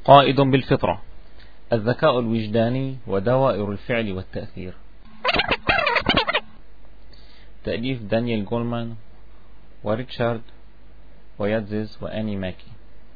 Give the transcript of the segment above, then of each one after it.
قائد بالفطرة: الذكاء الوجداني ودوائر الفعل والتأثير. تأليف دانيال جولمان وريتشارد وياتزز وآني ماكي.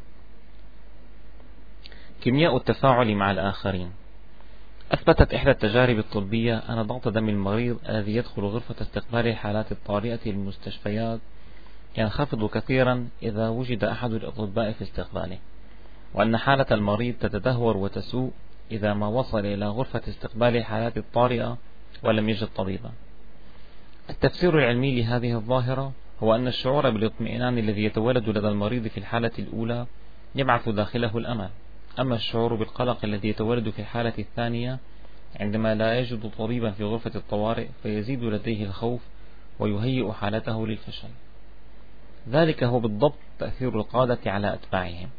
كيمياء التفاعل مع الآخرين. أثبتت إحدى التجارب الطبية أن ضغط دم المريض الذي يدخل غرفة استقبال الحالات الطارئة للمستشفيات ينخفض كثيرا إذا وجد أحد الأطباء في استقباله، وأن حالة المريض تتدهور وتسوء إذا ما وصل إلى غرفة استقبال الحالات الطارئة ولم يجد طبيبا. التفسير العلمي لهذه الظاهرة هو أن الشعور بالاطمئنان الذي يتولد لدى المريض في الحالة الأولى يبعث داخله الأمل، أما الشعور بالقلق الذي يتولد في الحالة الثانية عندما لا يجد طبيبا في غرفة الطوارئ فيزيد لديه الخوف ويهيئ حالته للفشل. ذلك هو بالضبط تأثير القادة على أتباعهم.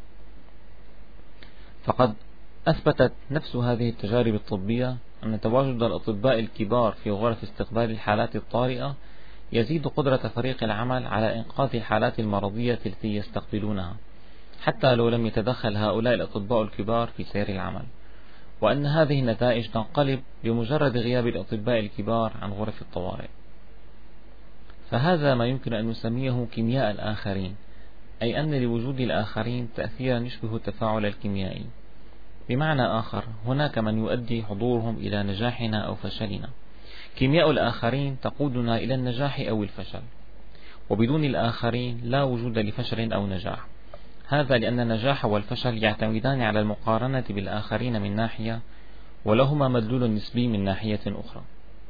فقد أثبتت نفس هذه التجارب الطبية أن تواجد الأطباء الكبار في غرف استقبال الحالات الطارئة يزيد قدرة فريق العمل على إنقاذ الحالات المرضية التي يستقبلونها، حتى لو لم يتدخل هؤلاء الأطباء الكبار في سير العمل، وأن هذه النتائج تنقلب بمجرد غياب الأطباء الكبار عن غرف الطوارئ. فهذا ما يمكن أن نسميه كيمياء الآخرين، أي أن لوجود الآخرين تأثيرا يشبه التفاعل الكيميائي. بمعنى آخر، هناك من يؤدي حضورهم إلى نجاحنا أو فشلنا. كيمياء الآخرين تقودنا إلى النجاح أو الفشل، وبدون الآخرين لا وجود لفشل أو نجاح. هذا لأن النجاح والفشل يعتمدان على المقارنة بالآخرين من ناحية، ولهما مدلول نسبي من ناحية أخرى.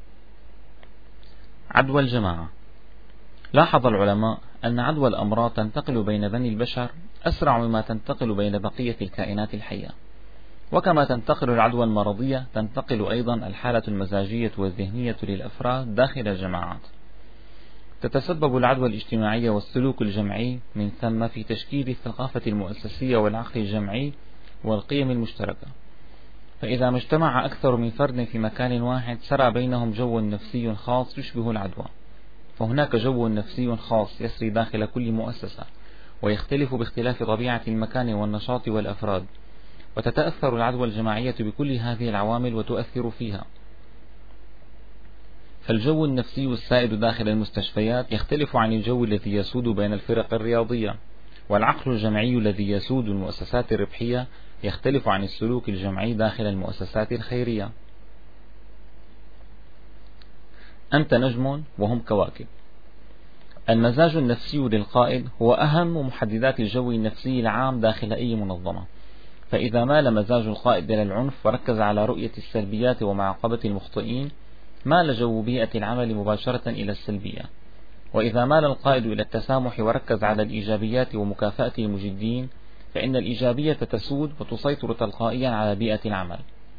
عدوى الجماعة. لاحظ العلماء أن عدوى الأمراض تنتقل بين بني البشر أسرع مما تنتقل بين بقية الكائنات الحية، وكما تنتقل العدوى المرضية تنتقل أيضا الحالة المزاجية والذهنية للأفراد داخل الجماعات. تتسبب العدوى الاجتماعية والسلوك الجمعي من ثم في تشكيل الثقافة المؤسسية والعقل الجمعي والقيم المشتركة. فإذا ما اجتمع أكثر من فرد في مكان واحد سرى بينهم جو نفسي خاص يشبه العدوى، فهناك جو نفسي خاص يسري داخل كل مؤسسة، ويختلف باختلاف طبيعة المكان والنشاط والأفراد، وتتأثر العدوى الجماعية بكل هذه العوامل وتؤثر فيها. فالجو النفسي السائد داخل المستشفيات يختلف عن الجو الذي يسود بين الفرق الرياضية، والعقل الجمعي الذي يسود المؤسسات الربحية يختلف عن السلوك الجمعي داخل المؤسسات الخيرية. أنت نجم وهم كواكب. المزاج النفسي للقائد هو أهم محددات الجو النفسي العام داخل أي منظمة، فإذا مال مزاج القائد إلى العنف وركز على رؤية السلبيات ومعاقبة المخطئين، مال جو بيئة العمل مباشرة إلى السلبية. وإذا مال القائد إلى التسامح وركز على الإيجابيات ومكافأة المجدين، فإن الإيجابية تسود وتسيطر تلقائيا على بيئة العمل.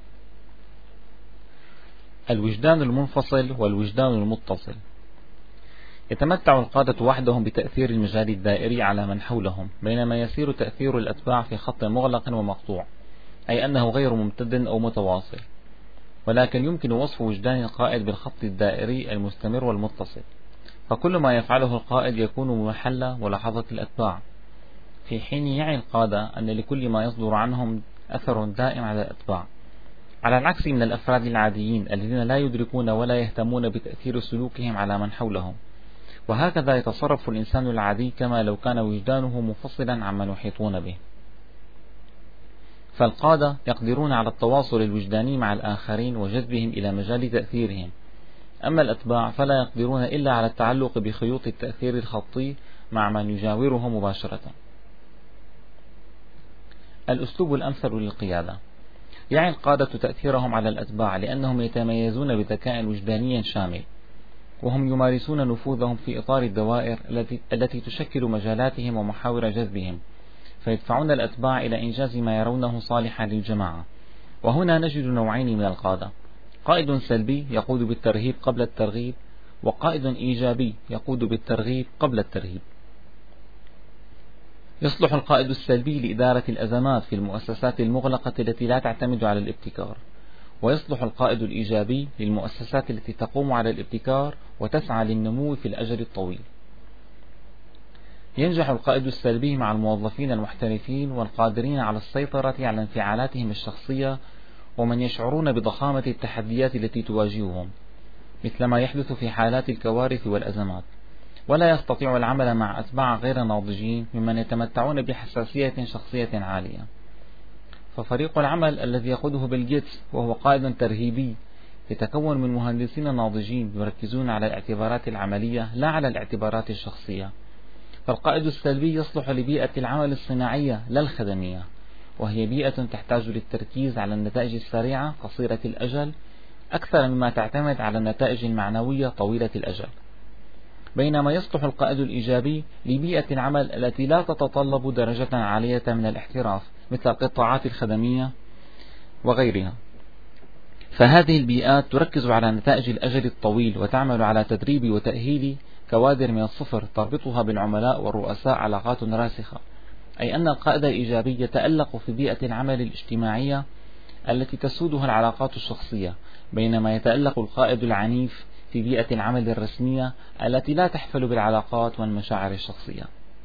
الوجدان المنفصل والوجدان المتصل. يتمتع القادة وحدهم بتأثير المجال الدائري على من حولهم، بينما يسير تأثير الأتباع في خط مغلق ومقطوع، أي أنه غير ممتد أو متواصل. ولكن يمكن وصف وجدان القائد بالخط الدائري المستمر والمتصل، فكل ما يفعله القائد يكون محل ملاحظة الأتباع، في حين يعي القادة أن لكل ما يصدر عنهم أثر دائم على الأتباع، على العكس من الأفراد العاديين الذين لا يدركون ولا يهتمون بتأثير سلوكهم على من حولهم. وهكذا يتصرف الإنسان العادي كما لو كان وجدانه منفصلا عمن يحيطون به. فالقادة يقدرون على التواصل الوجداني مع الآخرين وجذبهم إلى مجال تأثيرهم، أما الأتباع فلا يقدرون إلا على التعلق بخيوط التأثير الخطي مع من يجاوره مباشرة. الأسلوب الأمثل للقيادة. يعي القادة تأثيرهم على الأتباع لأنهم يتميزون بذكاء وجداني شامل، وهم يمارسون نفوذهم في إطار الدوائر التي تشكل مجالاتهم ومحاور جذبهم، فيدفعون الأتباع إلى إنجاز ما يرونه صالحا للجماعة. وهنا نجد نوعين من القادة: قائد سلبي يقود بالترهيب قبل الترغيب، وقائد إيجابي يقود بالترغيب قبل الترهيب. يصلح القائد السلبي لإدارة الأزمات في المؤسسات المغلقة التي لا تعتمد على الابتكار، ويصلح القائد الإيجابي للمؤسسات التي تقوم على الابتكار وتسعى للنمو في الأجل الطويل. ينجح القائد السلبي مع الموظفين المحترفين والقادرين على السيطرة على انفعالاتهم الشخصية، ومن يشعرون بضخامة التحديات التي تواجههم، مثل ما يحدث في حالات الكوارث والأزمات. ولا يستطيع العمل مع أتباع غير ناضجين ممن يتمتعون بحساسية شخصية عالية. ففريق العمل الذي يقوده بيل غيتس، وهو قائد ترهيبي، يتكون من مهندسين ناضجين يركزون على الاعتبارات العملية لا على الاعتبارات الشخصية. فالقائد السلبي يصلح لبيئة العمل الصناعية لا الخدمية، وهي بيئة تحتاج للتركيز على النتائج السريعة قصيرة الأجل أكثر مما تعتمد على النتائج المعنوية طويلة الأجل. بينما يصلح القائد الإيجابي لبيئة العمل التي لا تتطلب درجة عالية من الاحتراف مثل القطاعات الخدمية وغيرها. فهذه البيئات تركز على نتائج الأجل الطويل، وتعمل على تدريب وتأهيل كوادر من الصفر تربطها بالعملاء والرؤساء علاقات راسخة. أي أن القائد الإيجابي يتألق في بيئة العمل الاجتماعية التي تسودها العلاقات الشخصية، بينما يتألق القائد العنيف في بيئة العمل الرسمية التي لا تحفل بالعلاقات والمشاعر الشخصية.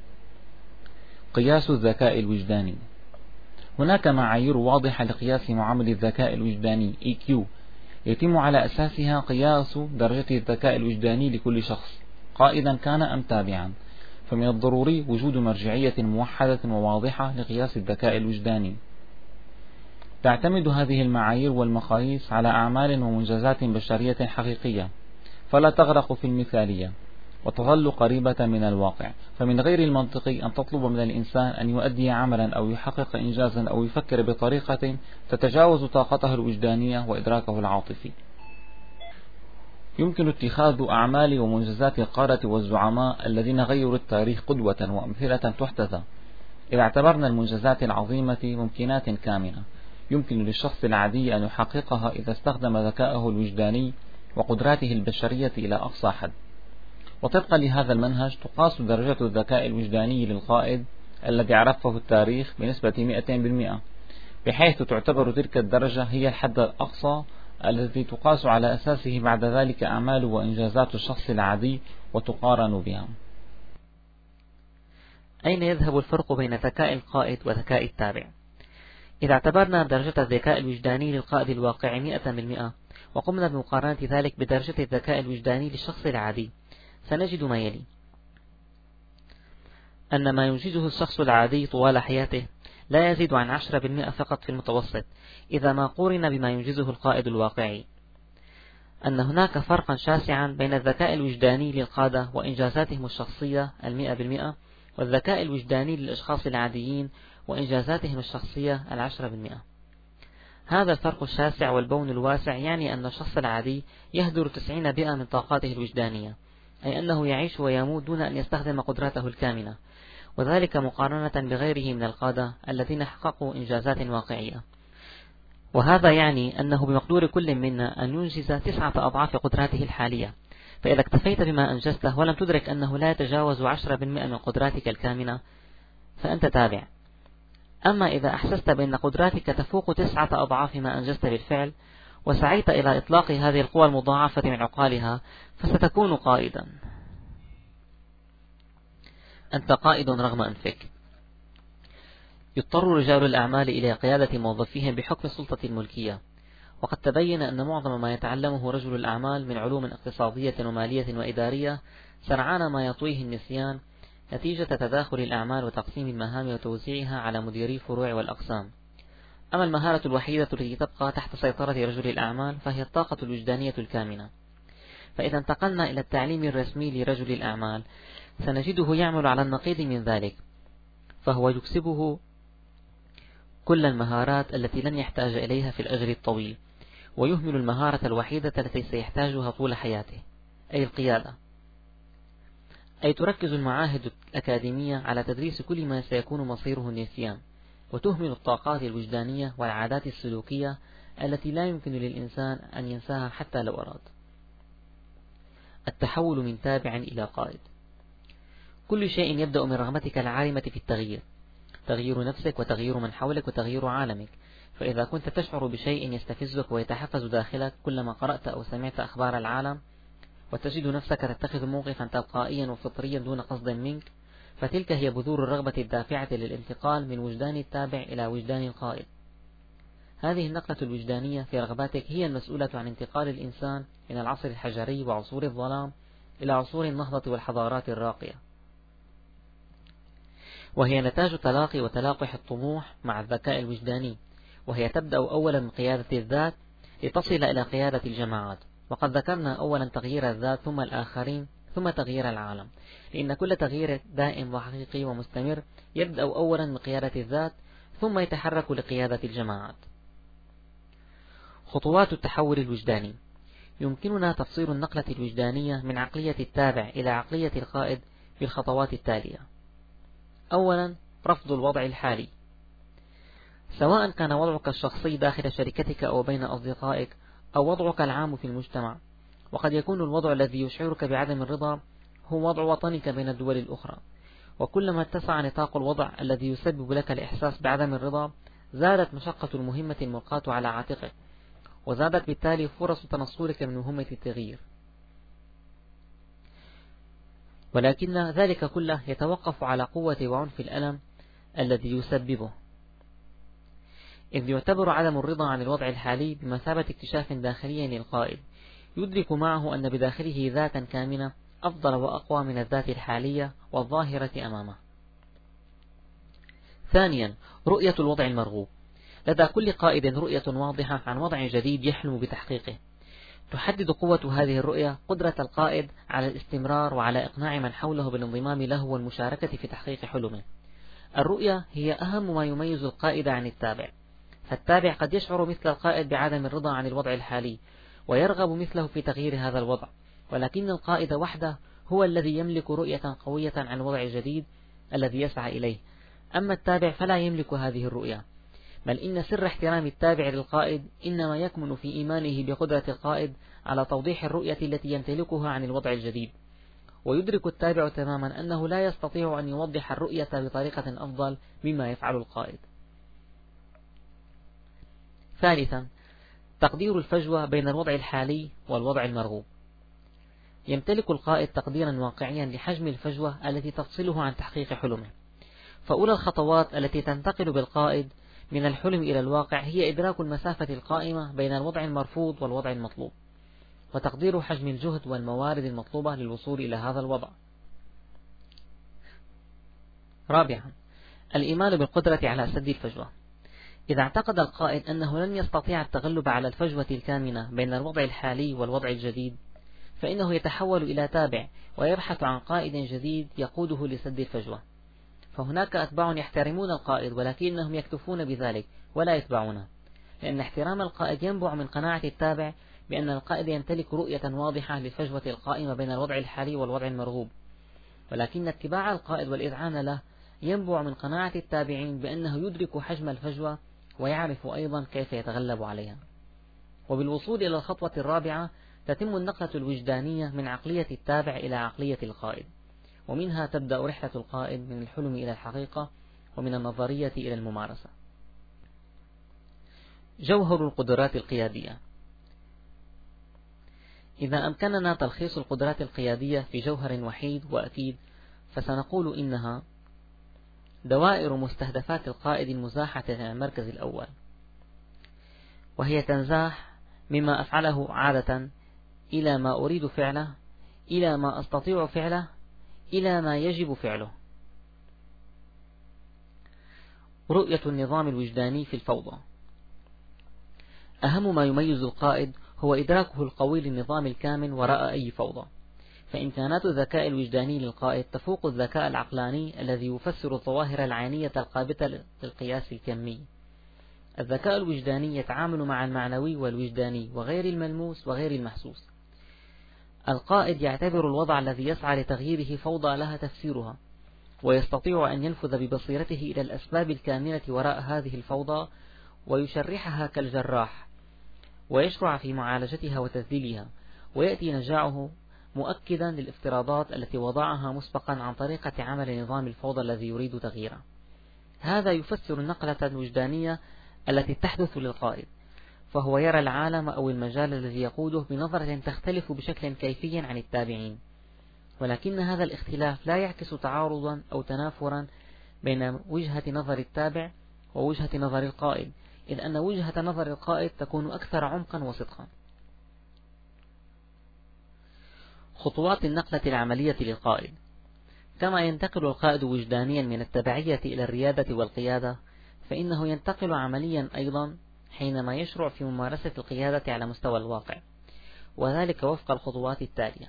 قياس الذكاء الوجداني. هناك معايير واضحة لقياس معامل الذكاء الوجداني EQ، يتم على أساسها قياس درجة الذكاء الوجداني لكل شخص، قائدا كان أم تابعا. فمن الضروري وجود مرجعية موحدة وواضحة لقياس الذكاء الوجداني. تعتمد هذه المعايير والمقاييس على أعمال ومنجزات بشرية حقيقية، فلا تغرق في المثالية، وتظل قريبة من الواقع. فمن غير المنطقي أن تطلب من الإنسان أن يؤدي عملا أو يحقق إنجازا أو يفكر بطريقة تتجاوز طاقته الوجدانية وإدراكه العاطفي. يمكن اتخاذ أعمال ومنجزات القادة والزعماء الذين غيروا التاريخ قدوة وأمثلة تحتذى. إذا اعتبرنا المنجزات العظيمة ممكنات كامنة يمكن للشخص العادي أن يحققها إذا استخدم ذكاءه الوجداني وقدراته البشرية إلى أقصى حد. وطبقا لهذا المنهج تقاس درجة الذكاء الوجداني للقائد الذي عرفه التاريخ بنسبة 200%، بحيث تعتبر تلك الدرجة هي الحد الأقصى الذي تقاس على أساسه بعد ذلك أعمال وإنجازات الشخص العادي وتقارن بها. أين يذهب الفرق بين ذكاء القائد وذكاء التابع؟ إذا اعتبرنا درجة الذكاء الوجداني للقائد الواقعي 100%، وقمنا بمقارنة ذلك بدرجة الذكاء الوجداني للشخص العادي، سنجد ما يلي: أن ما ينجزه الشخص العادي طوال حياته لا يزيد عن 10% فقط في المتوسط إذا ما قورن بما ينجزه القائد الواقعي. أن هناك فرقا شاسعا بين الذكاء الوجداني للقادة وإنجازاتهم الشخصية 100%، والذكاء الوجداني للأشخاص العاديين وإنجازاتهم الشخصية 10%. هذا الفرق الشاسع والبون الواسع يعني أن الشخص العادي يهدر 90% من طاقاته الوجدانية، أي أنه يعيش ويموت دون أن يستخدم قدراته الكامنة، وذلك مقارنة بغيره من القادة الذين حققوا إنجازات واقعية. وهذا يعني أنه بمقدور كل منا أن ينجز 9 أضعاف قدراته الحالية. فإذا اكتفيت بما أنجزته ولم تدرك أنه لا يتجاوز 10% من قدراتك الكامنة فأنت تابع. أما إذا أحسست بأن قدراتك تفوق 9 أضعاف ما أنجزت بالفعل، وسعيت إلى إطلاق هذه القوى المضاعفة من عقالها، فستكون قائدا. أنت قائد رغم أنفك. يضطر رجال الأعمال إلى قيادة موظفيهم بحكم السلطة الملكية، وقد تبين أن معظم ما يتعلمه رجل الأعمال من علوم اقتصادية ومالية وإدارية سرعان ما يطويه النسيان نتيجة تداخل الأعمال وتقسيم المهام وتوزيعها على مديري الفروع والأقسام. أما المهارة الوحيدة التي تبقى تحت سيطرة رجل الأعمال فهي الطاقة الوجدانية الكامنة. فإذا انتقلنا إلى التعليم الرسمي لرجل الأعمال سنجده يعمل على النقيض من ذلك، فهو يكسبه كل المهارات التي لن يحتاج إليها في الأجر الطويل، ويهمل المهارة الوحيدة التي سيحتاجها طول حياته، أي القيادة. أي تركز المعاهد الأكاديمية على تدريس كل ما سيكون مصيره النسيان، وتهمل الطاقات الوجدانية والعادات السلوكية التي لا يمكن للإنسان أن ينساها حتى لو أراد. التحول من تابع إلى قائد. كل شيء يبدأ من رغبتك العارمة في التغيير، تغيير نفسك وتغيير من حولك وتغيير عالمك. فإذا كنت تشعر بشيء يستفزك ويتحفز داخلك كلما قرأت أو سمعت أخبار العالم، وتجد نفسك تتخذ موقفا تلقائيا وفطريا دون قصد منك، فتلك هي بذور الرغبة الدافعة للانتقال من وجدان التابع إلى وجدان القائد. هذه النقلة الوجدانية في رغباتك هي المسؤولة عن انتقال الإنسان من العصر الحجري وعصور الظلام إلى عصور النهضة والحضارات الراقية، وهي نتاج تلاقي وتلاقح الطموح مع الذكاء الوجداني، وهي تبدأ أولا من قيادة الذات لتصل إلى قيادة الجماعات. وقد ذكرنا أولا تغيير الذات ثم الآخرين ثم تغيير العالم، لأن كل تغيير دائم وحقيقي ومستمر يبدأ أولا من قيادة الذات ثم يتحرك لقيادة الجماعات. خطوات التحول الوجداني. يمكننا تفسير النقلة الوجدانية من عقلية التابع إلى عقلية القائد بالخطوات التالية. أولا، رفض الوضع الحالي، سواء كان وضعك الشخصي داخل شركتك أو بين أصدقائك أو وضعك العام في المجتمع. وقد يكون الوضع الذي يشعرك بعدم الرضا هو وضع وطنك بين الدول الأخرى، وكلما اتسع نطاق الوضع الذي يسبب لك الإحساس بعدم الرضا زادت مشقة المهمة الملقاة على عاتقك، وزادت بالتالي فرص تنصلك من مهمة التغيير. ولكن ذلك كله يتوقف على قوة وعنف الألم الذي يسببه، إذ يعتبر عدم الرضا عن الوضع الحالي بمثابة اكتشاف داخلي للقائد، يدرك معه أن بداخله ذاتا كامنة أفضل وأقوى من الذات الحالية والظاهرة أمامه. ثانيا، رؤية الوضع المرغوب. لدى كل قائد رؤية واضحة عن وضع جديد يحلم بتحقيقه. تحدد قوة هذه الرؤية قدرة القائد على الاستمرار وعلى إقناع من حوله بالانضمام له والمشاركة في تحقيق حلمه. الرؤية هي أهم ما يميز القائد عن التابع، فالتابع قد يشعر مثل القائد بعدم الرضا عن الوضع الحالي ويرغب مثله في تغيير هذا الوضع، ولكن القائد وحده هو الذي يملك رؤية قوية عن الوضع الجديد الذي يسعى إليه. أما التابع فلا يملك هذه الرؤية، بل إن سر احترام التابع للقائد إنما يكمن في إيمانه بقدرة القائد على توضيح الرؤية التي يمتلكها عن الوضع الجديد. ويدرك التابع تماما أنه لا يستطيع أن يوضح الرؤية بطريقة أفضل مما يفعل القائد. ثالثا، تقدير الفجوة بين الوضع الحالي والوضع المرغوب. يمتلك القائد تقديرا واقعيا لحجم الفجوة التي تفصله عن تحقيق حلمه. فأولى الخطوات التي تنتقل بالقائد من الحلم إلى الواقع هي إدراك المسافة القائمة بين الوضع المرفوض والوضع المطلوب، وتقدير حجم الجهد والموارد المطلوبة للوصول إلى هذا الوضع. رابعا، الإيمان بالقدرة على سد الفجوة. إذا اعتقد القائد أنه لن يستطيع التغلب على الفجوة الكامنة بين الوضع الحالي والوضع الجديد، فإنه يتحول إلى تابع ويبحث عن قائد جديد يقوده لسد الفجوة. فهناك أتباع يحترمون القائد ولكنهم يكتفون بذلك ولا يتبعونه، لأن احترام القائد ينبع من قناعة التابع بأن القائد يمتلك رؤية واضحة للفجوة القائمة بين الوضع الحالي والوضع المرغوب. ولكن اتباع القائد والإذعان له ينبع من قناعة التابعين بأنه يدرك حجم الفجوة ويعرف أيضا كيف يتغلب عليها. وبالوصول إلى الخطوة الرابعة تتم النقلة الوجدانية من عقلية التابع إلى عقلية القائد، ومنها تبدأ رحلة القائد من الحلم إلى الحقيقة ومن النظرية إلى الممارسة. جوهر القدرات القيادية. إذا أمكننا تلخيص القدرات القيادية في جوهر وحيد وأكيد فسنقول إنها دوائر مستهدفات القائد المزاحة إلى المركز الأول، وهي تنزاح مما أفعله عادة إلى ما أريد فعله، إلى ما أستطيع فعله، إلى ما يجب فعله. رؤية النظام الوجداني في الفوضى. أهم ما يميز القائد هو إدراكه القوي للنظام الكامن وراء أي فوضى، فإمكانات الذكاء الوجداني للقائد تفوق الذكاء العقلاني الذي يفسر الظواهر العينية القابلة للقياس الكمي. الذكاء الوجداني يتعامل مع المعنوي والوجداني وغير الملموس وغير المحسوس. القائد يعتبر الوضع الذي يسعى لتغييره فوضى لها تفسيرها، ويستطيع أن ينفذ ببصيرته إلى الأسباب الكامنة وراء هذه الفوضى ويشرحها كالجراح ويشرع في معالجتها وتذليلها، ويأتي نجاعه مؤكدا للافتراضات التي وضعها مسبقا عن طريقة عمل نظام الفوضى الذي يريد تغييره. هذا يفسر النقلة الوجدانية التي تحدث للقائد، فهو يرى العالم أو المجال الذي يقوده بنظرة تختلف بشكل كيفي عن التابعين. ولكن هذا الاختلاف لا يعكس تعارضا أو تنافرا بين وجهة نظر التابع ووجهة نظر القائد، إذ أن وجهة نظر القائد تكون أكثر عمقا وصدقا. خطوات النقلة العملية للقائد. كما ينتقل القائد وجدانيا من التبعية إلى الريادة والقيادة، فإنه ينتقل عمليا أيضا حينما يشرع في ممارسة القيادة على مستوى الواقع، وذلك وفق الخطوات التالية: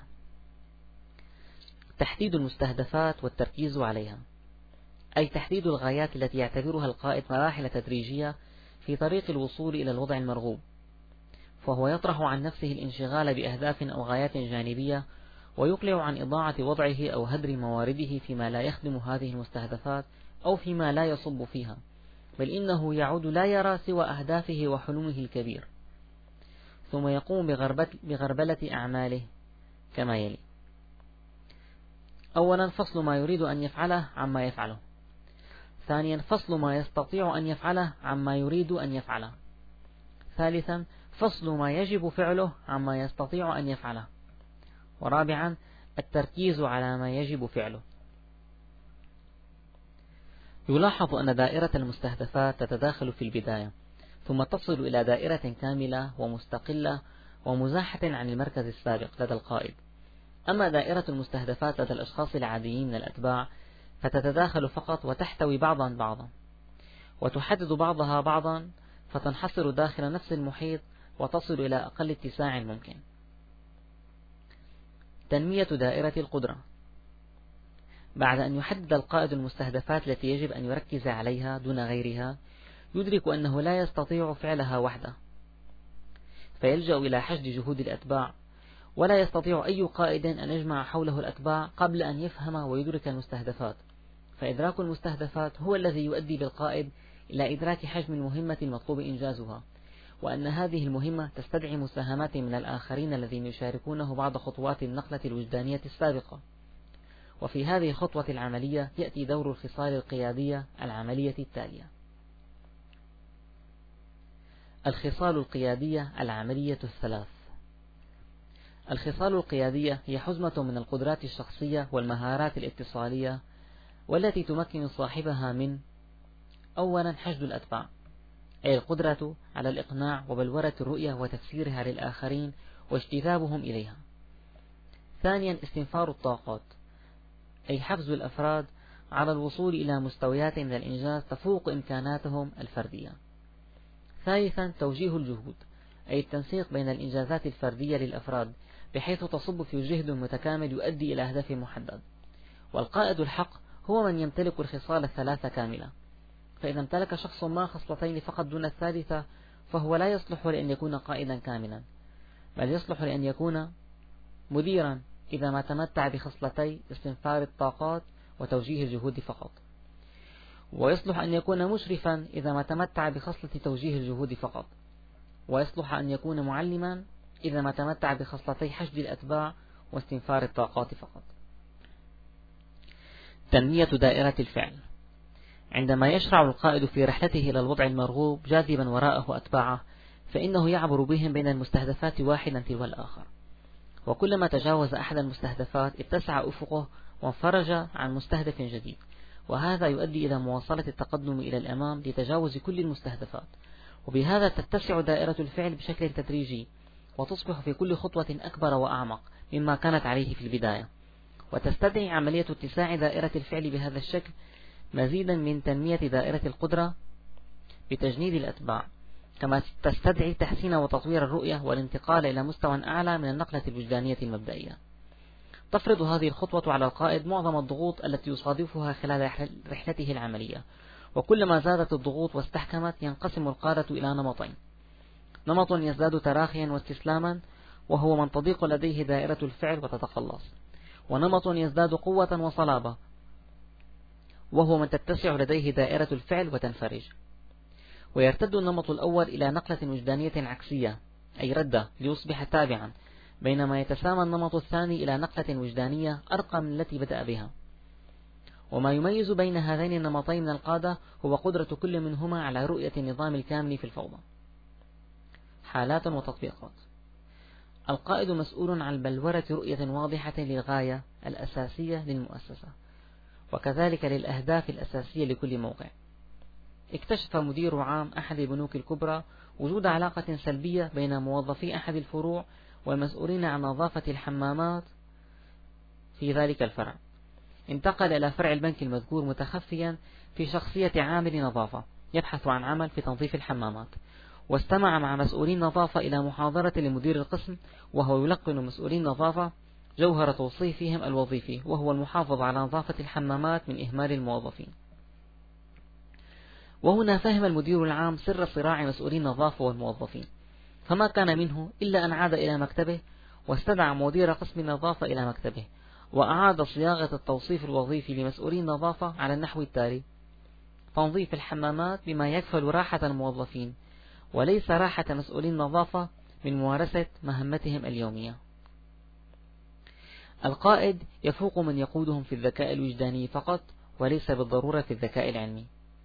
تحديد المستهدفات والتركيز عليها، أي تحديد الغايات التي يعتبرها القائد مراحل تدريجية في طريق الوصول إلى الوضع المرغوب، فهو يطرح عن نفسه الانشغال بأهداف أو غايات جانبية، ويقلع عن إضاعة وضعه أو هدر موارده فيما لا يخدم هذه المستهدفات أو فيما لا يصب فيها، بل إنه يعود لا يرى سوى أهدافه وحلمه الكبير، ثم يقوم بغربلة أعماله كما يلي: أولا، فصل ما يريد أن يفعله عما يفعله. ثانيا، فصل ما يستطيع أن يفعله عما يريد أن يفعله. ثالثا، فصل ما يجب فعله عما يستطيع أن يفعله. ورابعا، التركيز على ما يجب فعله. يلاحظ أن دائرة المستهدفات تتداخل في البداية، ثم تصل إلى دائرة كاملة ومستقلة ومزاحة عن المركز السابق لدى القائد. أما دائرة المستهدفات لدى الأشخاص العاديين من الأتباع فتتداخل فقط وتحتوي بعضا، وتحدد بعضها بعضا، فتنحصر داخل نفس المحيط وتصل إلى أقل اتساع ممكن. تنمية دائرة القدرة. بعد أن يحدد القائد المستهدفات التي يجب أن يركز عليها دون غيرها، يدرك أنه لا يستطيع فعلها وحده، فيلجأ إلى حشد جهود الأتباع، ولا يستطيع أي قائد أن يجمع حوله الأتباع قبل أن يفهم ويدرك المستهدفات، فإدراك المستهدفات هو الذي يؤدي بالقائد إلى إدراك حجم المهمة المطلوب إنجازها، وأن هذه المهمة تستدعي مساهمات من الآخرين الذين يشاركونه بعض خطوات النقلة الوجدانية السابقة. وفي هذه الخطوة العملية يأتي دور الخصال القيادية العملية التالية: الخصال القيادية العملية الثلاث. الخصال القيادية هي حزمة من القدرات الشخصية والمهارات الاتصالية، والتي تمكن صاحبها من: أولا، حشد الأتباع، أي القدرة على الإقناع وبلورة الرؤية وتفسيرها للآخرين واجتذابهم إليها. ثانيا، استنفار الطاقات، أي حفز الأفراد على الوصول إلى مستويات من الإنجاز تفوق إمكاناتهم الفردية. ثالثا، توجيه الجهود، أي التنسيق بين الإنجازات الفردية للأفراد بحيث تصب في جهد متكامل يؤدي إلى هدف محدد. والقائد الحق هو من يمتلك الخصال الثلاثة كاملة، فإذا امتلك شخص ما خصلتين فقط دون الثالثة فهو لا يصلح لأن يكون قائدا كاملا، بل يصلح لأن يكون مديرا إذا ما تمتع بخصلتي استنفار الطاقات وتوجيه الجهود فقط، ويصلح أن يكون مشرفا إذا ما تمتع بخصلة توجيه الجهود فقط، ويصلح أن يكون معلما إذا ما تمتع بخصلتي حشد الأتباع واستنفار الطاقات فقط. تنمية دائرة الفعل. عندما يشرع القائد في رحلته إلى الوضع المرغوب جاذبا وراءه أتباعه، فإنه يعبر بهم بين المستهدفات واحدا تلو الآخر، وكلما تجاوز أحد المستهدفات اتسع أفقه وانفرج عن مستهدف جديد، وهذا يؤدي إلى مواصلة التقدم إلى الأمام لتجاوز كل المستهدفات، وبهذا تتسع دائرة الفعل بشكل تدريجي، وتصبح في كل خطوة أكبر وأعمق مما كانت عليه في البداية. وتستدعي عملية اتساع دائرة الفعل بهذا الشكل مزيدا من تنمية دائرة القدرة بتجنيد الأتباع، كما تستدعي تحسين وتطوير الرؤية والانتقال إلى مستوى أعلى من النقلة الوجدانية المبدئية. تفرض هذه الخطوة على القائد معظم الضغوط التي يصادفها خلال رحلته العملية، وكلما زادت الضغوط واستحكمت ينقسم القادة إلى نمطين: نمط يزداد تراخيا واستسلاما وهو من تضيق لديه دائرة الفعل وتتقلص، ونمط يزداد قوة وصلابة وهو من تتسع لديه دائرة الفعل وتنفرج. ويرتد النمط الأول إلى نقلة وجدانية عكسية، أي ردة ليصبح تابعا، بينما يتسامى النمط الثاني إلى نقلة وجدانية أرقى من التي بدأ بها. وما يميز بين هذين النمطين من القادة هو قدرة كل منهما على رؤية النظام الكامل في الفوضى. حالات وتطبيقات. القائد مسؤول عن بلورة رؤية واضحة للغاية الأساسية للمؤسسة، وكذلك للأهداف الأساسية لكل موقع. اكتشف مدير عام أحد البنوك الكبرى وجود علاقة سلبية بين موظفي أحد الفروع والمسؤولين عن نظافة الحمامات في ذلك الفرع. انتقل إلى فرع البنك المذكور متخفيا في شخصية عامل نظافة يبحث عن عمل في تنظيف الحمامات، واستمع مع مسؤولين نظافة إلى محاضرة لمدير القسم وهو يلقن مسؤولين نظافة جوهر توصيفهم الوظيفي، وهو المحافظة على نظافة الحمامات من إهمال الموظفين. وهنا فهم المدير العام سر صراع مسؤولي النظافة والموظفين، فما كان منه إلا أن عاد إلى مكتبه واستدعى مدير قسم النظافة إلى مكتبه، وأعاد صياغة التوصيف الوظيفي لمسؤولي النظافة على النحو التالي: تنظيف الحمامات بما يكفل راحة الموظفين وليس راحة مسؤولي النظافة من ممارسة مهمتهم اليومية. القائد يفوق من يقودهم في الذكاء الوجداني فقط وليس بالضرورة في الذكاء العلمي.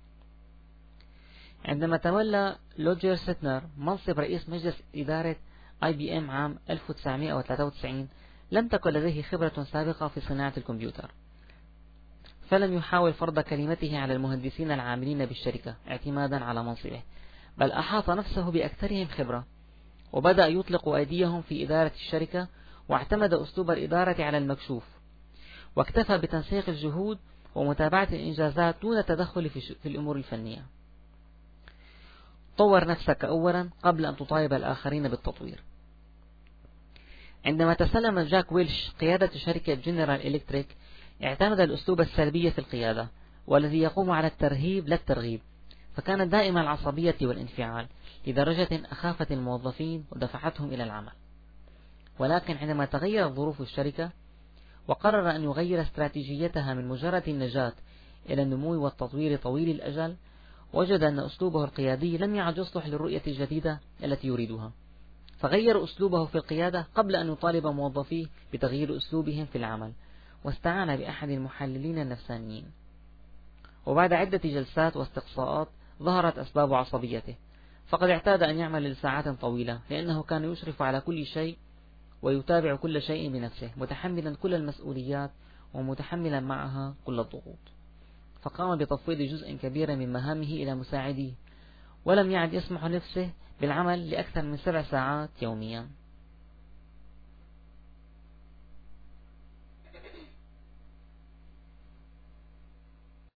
عندما تولى لوجر ستنر منصب رئيس مجلس إدارة IBM عام 1993 لم تكن لديه خبرة سابقة في صناعة الكمبيوتر، فلم يحاول فرض كلمته على المهندسين العاملين بالشركة اعتمادا على منصبه، بل أحاط نفسه بأكثرهم خبرة، وبدأ يطلق أيديهم في إدارة الشركة، واعتمد أسلوب الإدارة على المكشوف، واكتفى بتنسيق الجهود ومتابعة الإنجازات دون تدخل في الأمور الفنية. طور نفسك أولا قبل أن تطالب الآخرين بالتطوير. عندما تسلم جاك ويلش قيادة شركة جنرال إلكتريك اعتمد الأسلوب السلبي في القيادة، والذي يقوم على الترهيب لا الترغيب، فكان دائما العصبية والانفعال لدرجة أخافت الموظفين ودفعتهم إلى العمل. ولكن عندما تغيرت ظروف الشركة وقرر أن يغير استراتيجيتها من مجرد النجاة إلى النمو والتطوير طويل الأجل، وجد أن أسلوبه القيادي لم يعد يصلح للرؤية الجديدة التي يريدها، فغير أسلوبه في القيادة قبل أن يطالب موظفيه بتغيير أسلوبهم في العمل، واستعان بأحد المحللين النفسانيين. وبعد عدة جلسات واستقصاءات ظهرت أسباب عصبيته، فقد اعتاد أن يعمل لساعات طويلة لأنه كان يشرف على كل شيء ويتابع كل شيء بنفسه، متحملا كل المسؤوليات ومتحملا معها كل الضغوط، فقام بتفويض جزء كبير من مهامه إلى مساعديه، ولم يعد يسمح نفسه بالعمل لأكثر من 7 ساعات يوميا.